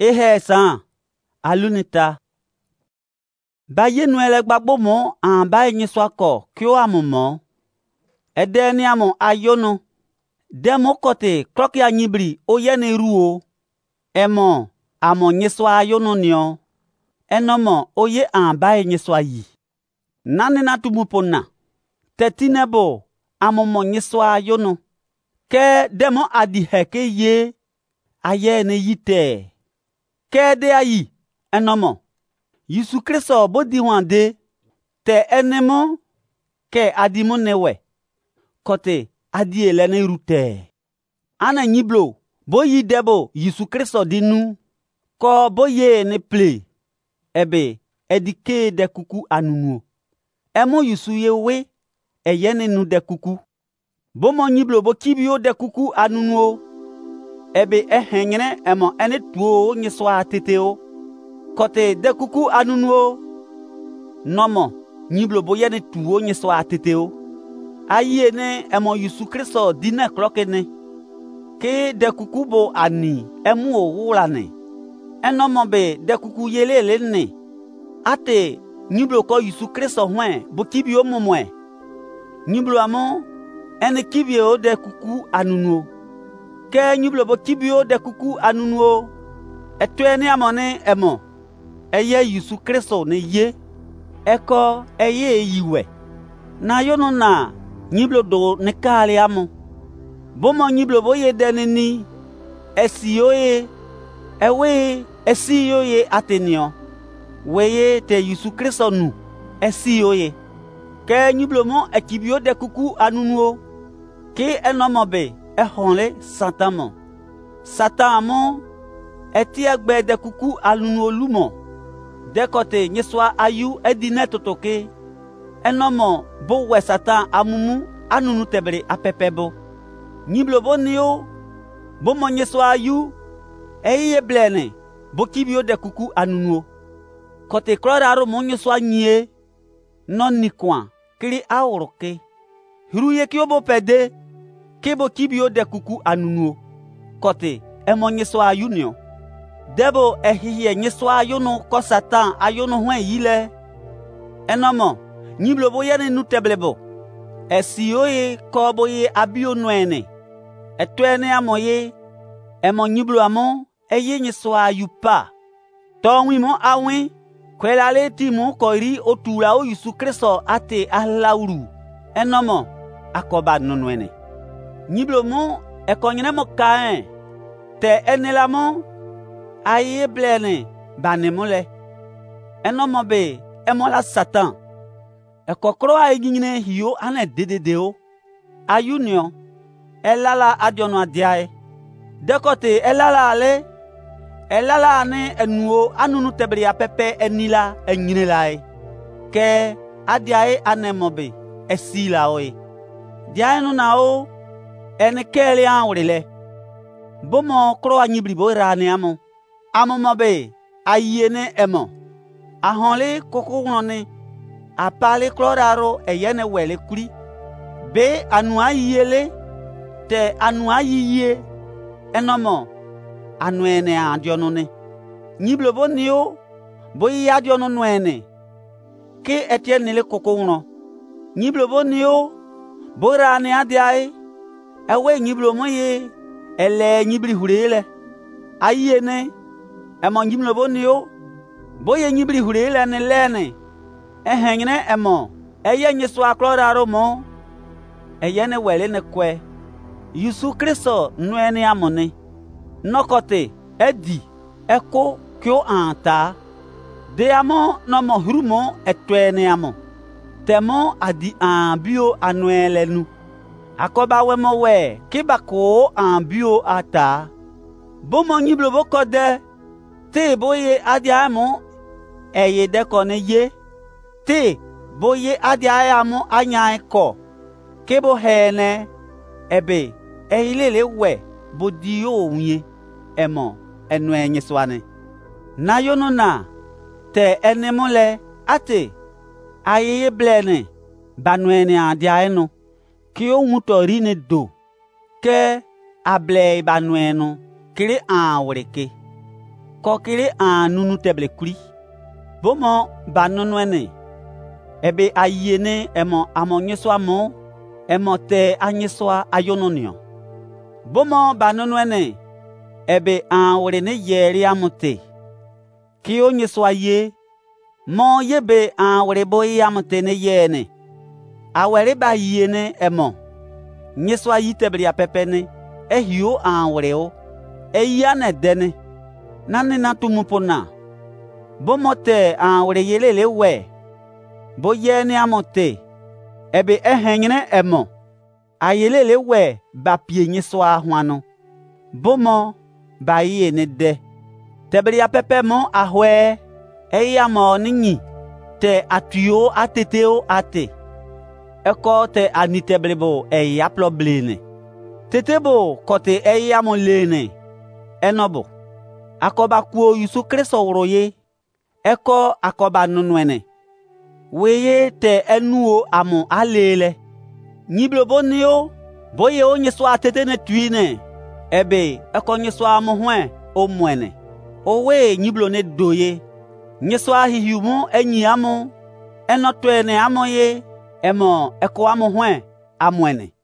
Ehe san alunita. Ba ye nuele gbagbo mo an ba nyiswa ko kyo amumo. Edeni amo ayono. Demo kote kroki anyibri oyene ruo. Emo amo nyiswa ayono nio. Enomo oye an ba nyiswa yi. Nane na tumupona. Tetinebo amumo nyiswa ayono. Ke demo adi heke ye ayene yite. Ke de ayi enomo. Yesu Kristo bodi wande te enemo ke adimo newe. Kote adi elene rute. Ana nyiblo bo yi debo Yesu Kristo dinu. Ko bo ye ne ple. Ebe edike de kuku anunuo. Emo Yesu ye we eyene nu de kuku. Bo mo nyiblo bo kibio de kuku anunuo. Ebe ehenyene emo ene tuo nyiswa teteo. Kote de kuku anunuo. Nomo nyiblo bo yene tuo nyiswa teteo. Aye ne emo Yesu Kristo dine krokene. Ke de kuku bo ani emu o wulane. Enomo be de kuku yelele ne. Ate nyiblo ko Yesu Kristo hwen bo kibio momwe. Nyiblo amo ene kibio de kuku anunuo. Ke nyiblo bo kibio de kuku anunuo. Etweni amone emo. Eye Yesu Kristo ne ye. Eko eye yiwe. Na yono na nyiblo do ne kale amo. Bomo nyiblo bo ye denini. Esiyoye. Ewe esiyoye atenio. Weye te Yesu Kristo nu. Esiyoye. Ke nyiblo mo ekibio de kuku anunuo. Ke enomobe ehonle Satan mo. Satan mo eti egbe de kuku anunuo lumo. De kote nyeswa ayu edine totoke. Enomo bo we Satan amumu anunu tebre apepebo. Nyiblo bo nio. Bo mo nyeswa ayu. Eye blene. Bo kibio de kuku anunuo. Kote kloraro mo nyeswa nye. Non ni kwa. Kiri aoroke. Hiruye kiobo pede. Kebo kibio de kuku anunuo. Kote emo nyeswa ayu nio. Debo ehiye nyeswa ayono ko Satan ayono hwen yile. Enomo nyiblo bo yene nuteblebo. Esiyoye ko bo ye abio nwene. Etwene amoye. Emo nyiblo amo eye nyeswa ayu pa. Tonwi mo awi. Kwelale ti mo kori otura o Yesu Kristo ate ahlauru. Enomo akoba nonwene. Nyiblo mo ekonyene mo kaen. Te enelamo aye blene banemole. Enomo be emola Satan. Ekokro aye ginyine hiyo ane dededeo. Ayunio elala adiono adiae. Dekote elala ale. Elala ane enuo anunu tebri apepe enila enyine lae. Ke adiae anemobe esila oe. Diae no na o ene kele anwrile. Bomo kro anyibri bo rane amo. Amo mobe ayene emo. Ahonle koko wone. Apale kloraro eyene wele kuri. Be anu ayele. Te anu ayiye. Enomo anu ene adionone. Nyiblo bo nio. Bo yi adiono nwene. Ke etienne le koko wono. Nyiblo bo nio. Bo rane adiae. Ewe nyiblo mo ye. Ele nyibri hurele. Ayene. Emo nyiblo bo nio. Bo ye nyibri hurele ne lene. Ehenyene emo. Eye nyeswa kloraro mo. Eyene wele ne kwe. Yesu Kristo nwene amone. Nokote edi eko kyo anta. De amo nomo hurumo etwene amo. Temo adi ambio anuele nu. Akoba wemo we kibako ambio ata. Bomo nyiblo boko de. Te boye adi amo eye dekone ye. Te boye adi amo anya eko. Kebo hene ebe eilele we bodio unye. Emo enwe nyeswane. Na yono na te enemole ate ayeye blene banwene adiaeno. Ki o mutori ne do. Ke able banweno kiri anwreke. kokiri an nunu teble kuri. Bomo ba nunwene. Ebe ayene emo amonyeswa mo emo te anyeswa ayononio. Bomo ba nunwene. Ebe an wrene yeri amote. Kio nyeswa ye. Mo yebe an wrebo yamote ne yene. Awere ba yene emo. Nyeswa yitebri apepene. Ehio an wreo. Eyane dene. Nani na tumupona. Bomote an wre yelele we. Bo yene amote. Ebe ehenyene emo. Ayelele we ba pie nyeswa hwano. Bomo ba yene de. Tebri apepe mo ahwe. Eyamo ninyi. Te atuyo ateteo ate. Eko te aniteblebo eyaplo blene. Tetebo kote eyamo lene. Enobo. Akoba kuo Yesu Kristo wroye. Eko akoba nunwene. Weye te enuo amu alele. Nyiblobo niyo. Boye o nyeswa tetene tuine. Ebe eko nyeswa amu hwe o mwene. Owe nyiblo ne doye. Nyeswa hihiumu enyi amu. Enotwene amoye. Emo eko amu hwe amwene.